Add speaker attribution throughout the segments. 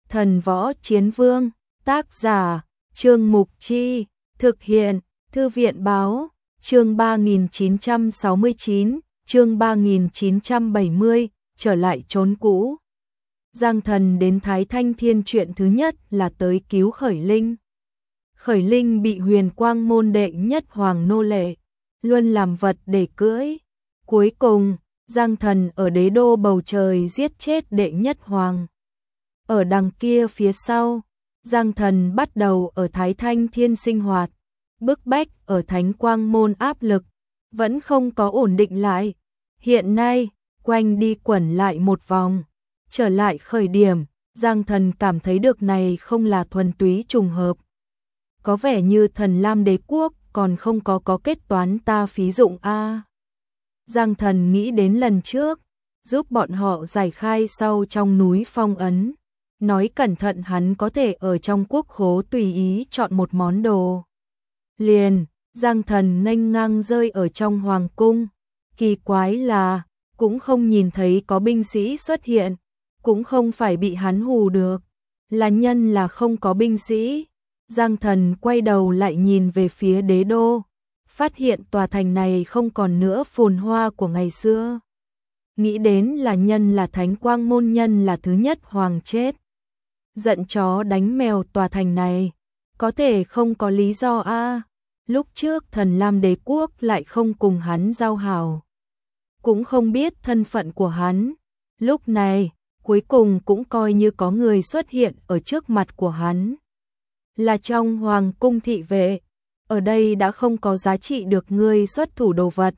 Speaker 1: Thần Võ Chiến Vương, tác giả, Trương Mục Chi, thực hiện, Thư viện Báo, chương 3969, chương 3970, trở lại chốn cũ. Giang Thần đến Thái Thanh Thiên chuyện thứ nhất là tới cứu Khởi Linh. Khởi Linh bị Huyền Quang môn đệ nhất hoàng nô lệ, luôn làm vật để cưỡi. Cuối cùng, Giang Thần ở đế đô bầu trời giết chết đệ nhất hoàng. Ở đằng kia phía sau, Giang Thần bắt đầu ở Thái Thanh Thiên sinh hoạt, bức bách ở Thánh Quang môn áp lực, vẫn không có ổn định lại. Hiện nay, quanh đi quẩn lại một vòng, trở lại khởi điểm, Giang Thần cảm thấy được này không là thuần túy trùng hợp. Có vẻ như Thần Lam đế quốc còn không có kết toán ta phí dụng a. Giang Thần nghĩ đến lần trước, giúp bọn họ giải khai sau trong núi phong ấn. Nói cẩn thận hắn có thể ở trong quốc khố tùy ý chọn một món đồ. Liền, Giang Thần nghênh ngang rơi ở trong hoàng cung. Kỳ quái là, cũng không nhìn thấy có binh sĩ xuất hiện, cũng không phải bị hắn hù được. Là nhân là không có binh sĩ. Giang Thần quay đầu lại nhìn về phía đế đô, phát hiện tòa thành này không còn nữa phồn hoa của ngày xưa. Nghĩ đến là nhân là Thánh Quang môn nhân là thứ nhất hoàng chết. Giận chó đánh mèo tòa thành này, có thể không có lý do a. Lúc trước Thần Lam đế quốc lại không cùng hắn giao hảo, cũng không biết thân phận của hắn. Lúc này, cuối cùng cũng coi như có người xuất hiện ở trước mặt của hắn. Là trong hoàng cung thị vệ, ở đây đã không có giá trị được ngươi xuất thủ đồ vật.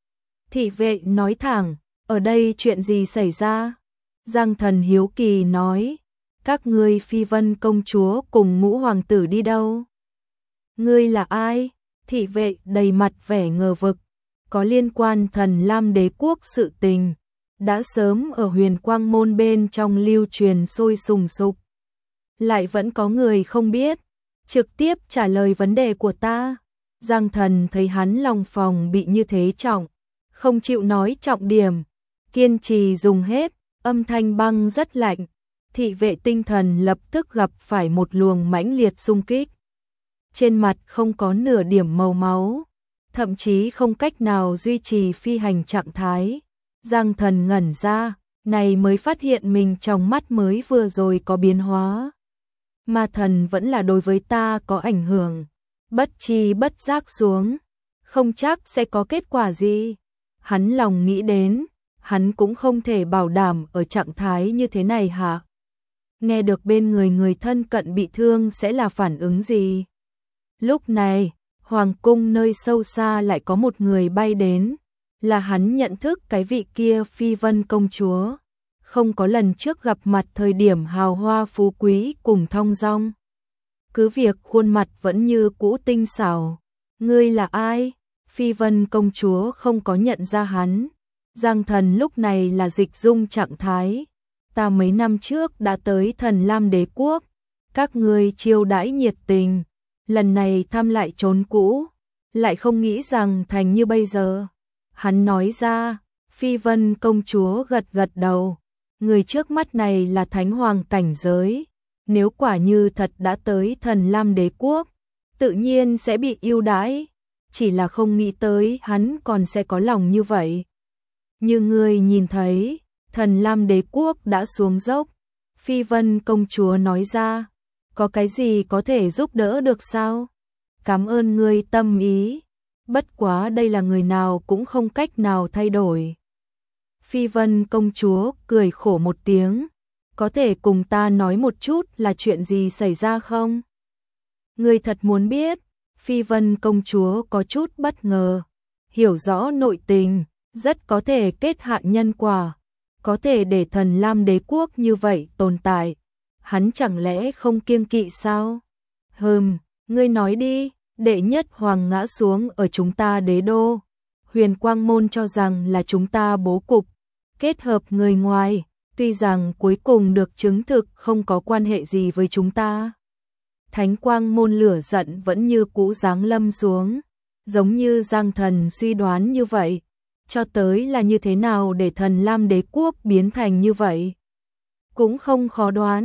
Speaker 1: Thị vệ nói thẳng, ở đây chuyện gì xảy ra? Giang Thần hiếu kỳ nói, các ngươi Phi Vân công chúa cùng Ngũ hoàng tử đi đâu? Ngươi là ai? Thị vệ đầy mặt vẻ ngờ vực, có liên quan Thần Lam đế quốc sự tình, đã sớm ở Huyền Quang môn bên trong lưu truyền sôi sùng sục. Lại vẫn có người không biết, trực tiếp trả lời vấn đề của ta. Giang Thần thấy hắn lòng phòng bị như thế trọng, không chịu nói trọng điểm, kiên trì dùng hết, âm thanh băng rất lạnh. Thị vệ tinh thần lập tức gặp phải một luồng mãnh liệt xung kích. Trên mặt không có nửa điểm màu máu, thậm chí không cách nào duy trì phi hành trạng thái. Giang Thần ngẩn ra, này mới phát hiện mình trong mắt mới vừa rồi có biến hóa. Ma thần vẫn là đối với ta có ảnh hưởng, bất chi bất giác xuống, không chắc sẽ có kết quả gì. Hắn lòng nghĩ đến, hắn cũng không thể bảo đảm ở trạng thái như thế này hả? Nghe được bên người thân cận bị thương sẽ là phản ứng gì? Lúc này, hoàng cung nơi sâu xa lại có một người bay đến, là hắn nhận thức cái vị kia Phi Vân công chúa, không có lần trước gặp mặt thời điểm hào hoa phú quý cùng thong dong. Cứ việc khuôn mặt vẫn như cũ tinh xảo. Ngươi là ai? Phi Vân công chúa không có nhận ra hắn. Giang Thần lúc này là dịch dung trạng thái. Ta mấy năm trước đã tới Thần Lam đế quốc, các ngươi chiêu đãi nhiệt tình, lần này thăm lại chốn cũ, lại không nghĩ rằng thành như bây giờ. Hắn nói ra, Phi Vân công chúa gật gật đầu, người trước mắt này là thánh hoàng cảnh giới, nếu quả như thật đã tới Thần Lam đế quốc, tự nhiên sẽ bị ưu đãi, chỉ là không nghĩ tới hắn còn sẽ có lòng như vậy. Như ngươi nhìn thấy, Thần Lam đế quốc đã xuống dốc. Phi Vân công chúa nói ra, có cái gì có thể giúp đỡ được sao? Cảm ơn ngươi tâm ý, bất quá đây là người nào cũng không cách nào thay đổi. Phi Vân công chúa cười khổ một tiếng, có thể cùng ta nói một chút là chuyện gì xảy ra không? Ngươi thật muốn biết? Phi Vân công chúa có chút bất ngờ, hiểu rõ nội tình, rất có thể kết hạ nhân quả. Có thể để Thần Lam đế quốc như vậy tồn tại, hắn chẳng lẽ không kiêng kỵ sao? Ngươi nói đi, đệ nhất hoàng ngã xuống ở chúng ta đế đô. Huyền Quang môn cho rằng là chúng ta bố cục, kết hợp người ngoài, tuy rằng cuối cùng được chứng thực không có quan hệ gì với chúng ta. Thánh Quang môn lửa giận vẫn như cũ giáng lâm xuống, giống như Giang Thần suy đoán như vậy. Cho tới là như thế nào để Thần Lam đế quốc biến thành như vậy? Cũng không khó đoán,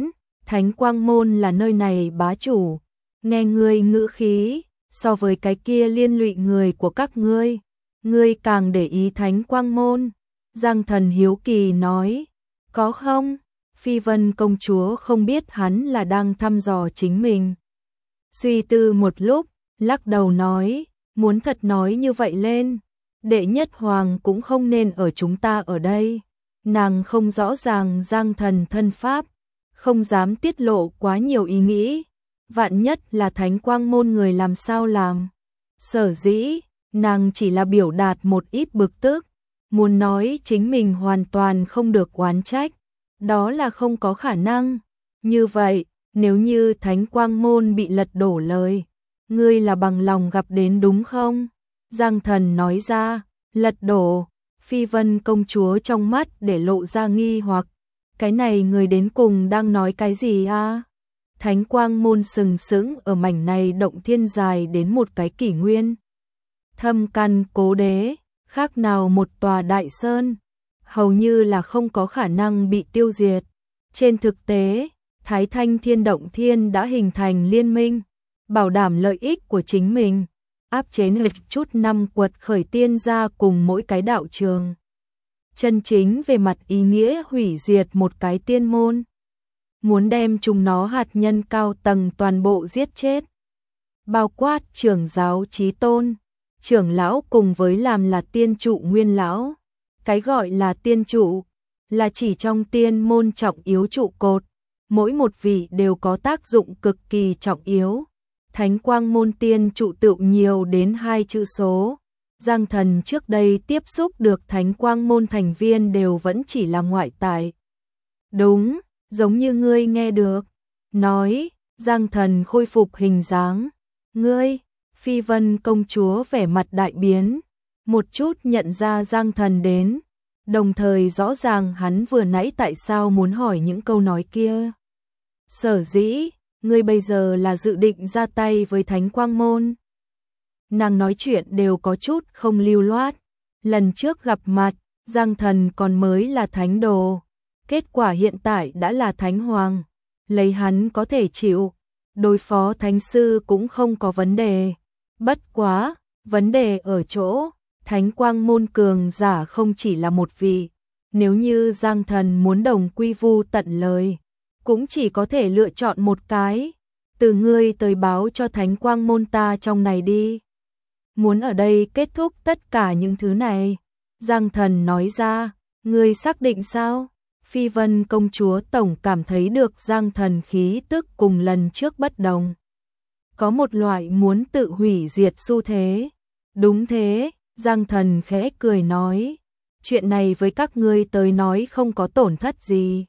Speaker 1: Thánh Quang Môn là nơi này bá chủ, nghe ngươi ngữ khí, so với cái kia liên lụy người của các ngươi càng để ý Thánh Quang Môn. Giang Thần hiếu kỳ nói, có không? Phi Vân công chúa không biết hắn là đang thăm dò chính mình. Suy tư một lúc, lắc đầu nói, muốn thật nói như vậy lên, đệ nhất hoàng cũng không nên ở chúng ta ở đây. Nàng không rõ ràng Giang Thần thân pháp, không dám tiết lộ quá nhiều ý nghĩ, vạn nhất là Thánh Quang Môn người làm sao làm. Sở dĩ, nàng chỉ là biểu đạt một ít bực tức, muốn nói chính mình hoàn toàn không được oán trách, đó là không có khả năng. Như vậy, nếu như Thánh Quang Môn bị lật đổ lời, ngươi là bằng lòng gặp đến đúng không? Giang Thần nói ra, lật đổ. Phi Vân công chúa trong mắt để lộ ra nghi hoặc, cái này người đến cùng đang nói cái gì a? Thánh Quang Môn sừng sững ở mảnh này động thiên dài đến một cái kỷ nguyên. Thâm căn cố đế, khác nào một tòa đại sơn, hầu như là không có khả năng bị tiêu diệt. Trên thực tế, Thái Thanh Thiên Động Thiên đã hình thành liên minh, bảo đảm lợi ích của chính mình, áp chế nghịch chút năm quật khởi tiên ra cùng mỗi cái đạo trường. Chân chính về mặt ý nghĩa hủy diệt một cái tiên môn, muốn đem chúng nó hạt nhân cao tầng toàn bộ giết chết. Bao quát trưởng giáo Chí Tôn, trưởng lão cùng với làm là tiên trụ nguyên lão. Cái gọi là tiên trụ, là chỉ trong tiên môn trọng yếu trụ cột, mỗi một vị đều có tác dụng cực kỳ trọng yếu. Thánh Quang Môn tiên trụ tự nhiều đến 2 chữ số. Giang Thần trước đây tiếp xúc được Thánh Quang Môn thành viên đều vẫn chỉ là ngoại tại. Đúng, giống như ngươi nghe được. Nói, Giang Thần khôi phục hình dáng. Ngươi, Phi Vân công chúa vẻ mặt đại biến, một chút nhận ra Giang Thần đến, đồng thời rõ ràng hắn vừa nãy tại sao muốn hỏi những câu nói kia. Sở dĩ, ngươi bây giờ là dự định ra tay với Thánh Quang Môn. Nàng nói chuyện đều có chút không lưu loát. Lần trước gặp mặt, Giang Thần còn mới là thánh đồ, kết quả hiện tại đã là thánh hoàng. Lấy hắn có thể chịu, đối phó thánh sư cũng không có vấn đề. Bất quá, vấn đề ở chỗ, Thánh Quang Môn cường giả không chỉ là một vị. Nếu như Giang Thần muốn đồng quy vu tận lời, cũng chỉ có thể lựa chọn một cái. Từ ngươi tới báo cho Thánh Quang Môn ta trong này đi. Muốn ở đây kết thúc tất cả những thứ này. Giang Thần nói ra, ngươi xác định sao? Phi Vân công chúa tổng cảm thấy được Giang Thần khí tức cùng lần trước bất đồng. Có một loại muốn tự hủy diệt xu thế. Đúng thế, Giang Thần khẽ cười nói, chuyện này với các ngươi tới nói không có tổn thất gì.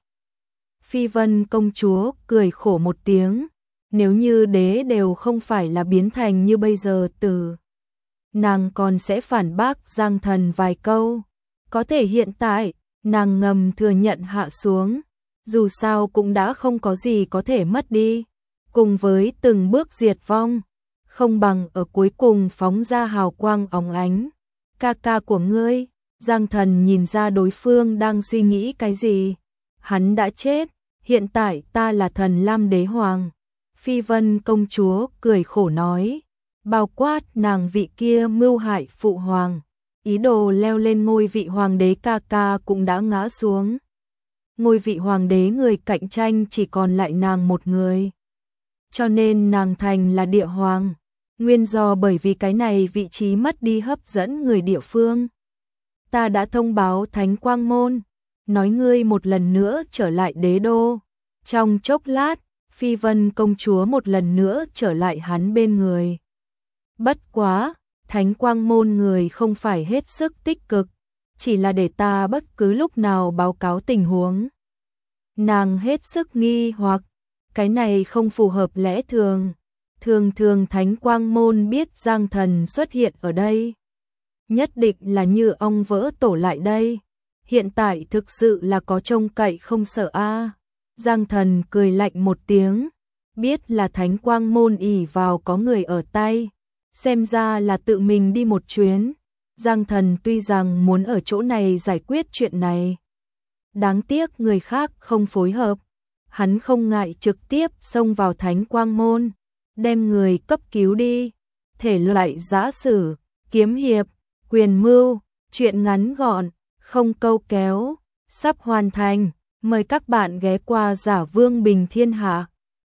Speaker 1: Phi Vân công chúa cười khổ một tiếng, nếu như đế đều không phải là biến thành như bây giờ từ. Nàng còn sẽ phản bác Giang Thần vài câu, có thể hiện tại, nàng ngầm thừa nhận hạ xuống, dù sao cũng đã không có gì có thể mất đi, cùng với từng bước diệt vong, không bằng ở cuối cùng phóng ra hào quang óng ánh. Ca ca của ngươi, Giang Thần nhìn ra đối phương đang suy nghĩ cái gì, hắn đã chết, hiện tại ta là Thần Lam Đế Hoàng. Phi Vân công chúa cười khổ nói, bao quát nàng vị kia mưu hại phụ hoàng, ý đồ leo lên ngôi vị hoàng đế ca ca cũng đã ngã xuống. Ngôi vị hoàng đế người cạnh tranh chỉ còn lại nàng một người. Cho nên nàng thành là địa hoàng. Nguyên do bởi vì cái này vị trí mất đi hấp dẫn người địa phương. Ta đã thông báo Thánh Quang Môn, nói ngươi một lần nữa trở lại đế đô. Trong chốc lát, Phi Vân công chúa một lần nữa trở lại hắn bên người. Bất quá, Thánh Quang Môn người không phải hết sức tích cực, chỉ là để ta bất cứ lúc nào báo cáo tình huống. Nàng hết sức nghi hoặc, cái này không phù hợp lẽ thường. Thường thường Thánh Quang Môn biết Giang Thần xuất hiện ở đây, nhất định là như ong vỡ tổ lại đây. Hiện tại thực sự là có trông cậy không sợ a. Giang Thần cười lạnh một tiếng, biết là Thánh Quang Môn ỷ vào có người ở tay, xem ra là tự mình đi một chuyến. Giang Thần tuy rằng muốn ở chỗ này giải quyết chuyện này, đáng tiếc người khác không phối hợp. hắn không ngại trực tiếp xông vào Thánh Quang Môn, đem người cấp cứu đi. Thể loại giã sử, kiếm hiệp, quyền mưu, truyện ngắn gọn, không câu kéo, sắp hoàn thành. Mời các bạn ghé qua Giả Vương Bình Thiên Hạ.